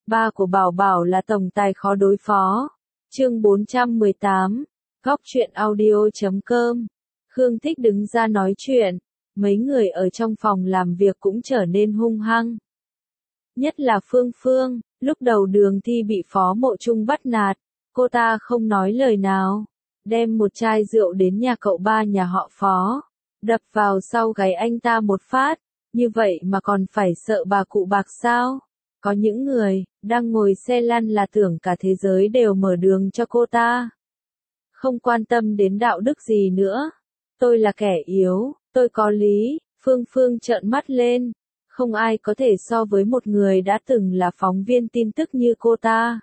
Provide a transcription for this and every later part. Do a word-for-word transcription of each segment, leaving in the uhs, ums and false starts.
Ba của Bảo Bảo là tổng tài khó đối phó. Chương bốn trăm mười tám. Góc truyện audio chấm com. Khương Thích đứng ra nói chuyện, mấy người ở trong phòng làm việc cũng trở nên hung hăng. Nhất là Phương Phương, lúc đầu Đường Thi bị Phó Mộ Trung bắt nạt, cô ta không nói lời nào, đem một chai rượu đến nhà cậu ba nhà họ Phó, đập vào sau gáy anh ta một phát, như vậy mà còn phải sợ bà cụ bạc sao? Có những người, đang ngồi xe lăn là tưởng cả thế giới đều mở đường cho cô ta. Không quan tâm đến đạo đức gì nữa. Tôi là kẻ yếu, tôi có lý, Phương Phương trợn mắt lên. Không ai có thể so với một người đã từng là phóng viên tin tức như cô ta.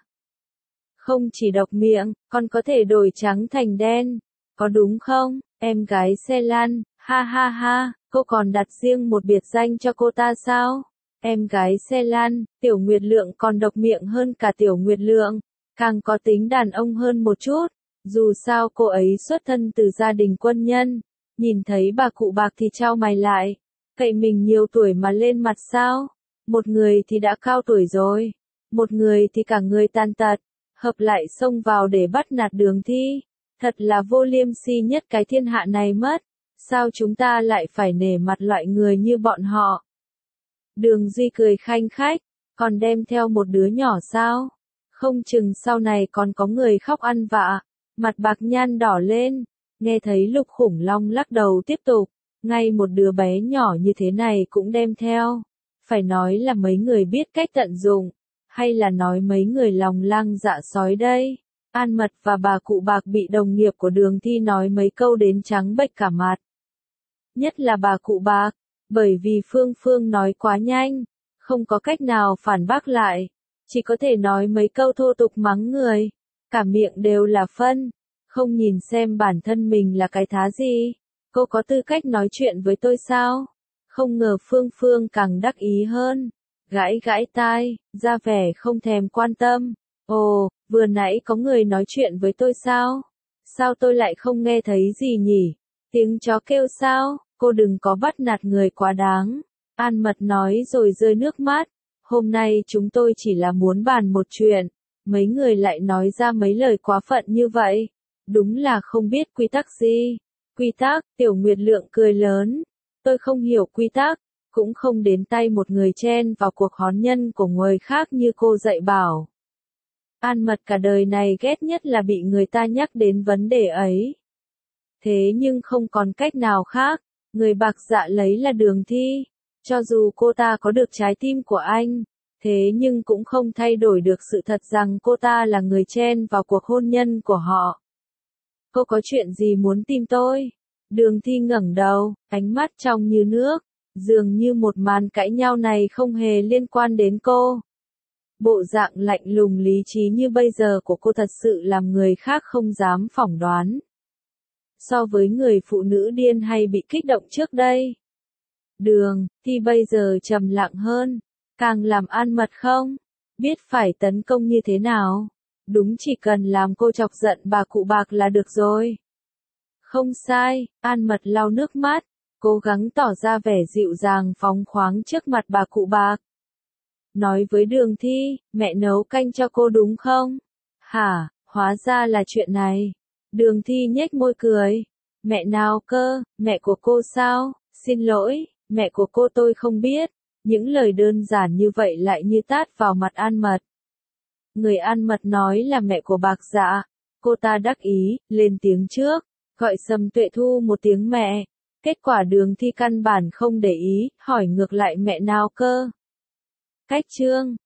Không chỉ độc miệng, còn có thể đổi trắng thành đen. Có đúng không, em gái xe lăn, ha ha ha, cô còn đặt riêng một biệt danh cho cô ta sao? Em gái xe lăn, Tiểu Nguyệt Lượng còn độc miệng hơn cả Tiểu Nguyệt Lượng, càng có tính đàn ông hơn một chút. Dù sao cô ấy xuất thân từ gia đình quân nhân, nhìn thấy bà cụ bạc thì chau mày lại, cậy mình nhiều tuổi mà lên mặt sao? Một người thì đã cao tuổi rồi, một người thì cả người tàn tật, hợp lại xông vào để bắt nạt Đường Thi, thật là vô liêm sỉ nhất cái thiên hạ này mất, sao chúng ta lại phải nể mặt loại người như bọn họ? Đường Duy cười khanh khách, còn đem theo một đứa nhỏ sao? Không chừng sau này còn có người khóc ăn vạ. Mặt Bạc Nhan đỏ lên, nghe thấy Lục Khủng Long lắc đầu tiếp tục, ngay một đứa bé nhỏ như thế này cũng đem theo. Phải nói là mấy người biết cách tận dụng, hay là nói mấy người lòng lang dạ sói đây? An Mật và bà cụ bạc bị đồng nghiệp của Đường Thi nói mấy câu đến trắng bệch cả mặt. Nhất là bà cụ bạc, bởi vì Phương Phương nói quá nhanh, không có cách nào phản bác lại, chỉ có thể nói mấy câu thô tục mắng người. Cả miệng đều là phân, không nhìn xem bản thân mình là cái thá gì, cô có tư cách nói chuyện với tôi sao? Không ngờ Phương Phương càng đắc ý hơn, gãi gãi tai, ra vẻ không thèm quan tâm. Ồ, vừa nãy có người nói chuyện với tôi sao? Sao tôi lại không nghe thấy gì nhỉ? Tiếng chó kêu sao? Cô đừng có bắt nạt người quá đáng. An Mật nói rồi rơi nước mắt. Hôm nay chúng tôi chỉ là muốn bàn một chuyện. Mấy người lại nói ra mấy lời quá phận như vậy. Đúng là không biết quy tắc gì. Quy tắc, Tiểu Nguyệt Lượng cười lớn. Tôi không hiểu quy tắc, cũng không đến tay một người chen vào cuộc hôn nhân của người khác như cô dạy bảo. An Mật cả đời này ghét nhất là bị người ta nhắc đến vấn đề ấy. Thế nhưng không còn cách nào khác, người Bạc Dạ lấy là Đường Thi. Cho dù cô ta có được trái tim của anh, thế nhưng cũng không thay đổi được sự thật rằng cô ta là người chen vào cuộc hôn nhân của họ. Cô có chuyện gì muốn tìm tôi? Đường Thi ngẩng đầu, ánh mắt trong như nước, dường như một màn cãi nhau này không hề liên quan đến cô. Bộ dạng lạnh lùng lý trí như bây giờ của cô thật sự làm người khác không dám phỏng đoán. So với người phụ nữ điên hay bị kích động trước đây, Đường Thi bây giờ trầm lặng hơn, càng làm An Mật không biết phải tấn công như thế nào. Đúng, chỉ cần làm cô chọc giận bà cụ bạc là được rồi. Không sai, An Mật lau nước mắt, cố gắng tỏ ra vẻ dịu dàng phóng khoáng trước mặt bà cụ bạc. Nói với Đường Thi, mẹ nấu canh cho cô đúng không? Hả, hóa ra là chuyện này. Đường Thi nhếch môi cười. Mẹ nào cơ, mẹ của cô sao? Xin lỗi, mẹ của cô tôi không biết. Những lời đơn giản như vậy lại như tát vào mặt An Mật. Người An Mật nói là mẹ của Bạc Dạ. Cô ta đắc ý, lên tiếng trước, gọi Sầm Tuệ Thu một tiếng mẹ. Kết quả Đường Thi căn bản không để ý, hỏi ngược lại mẹ nào cơ. Cách chương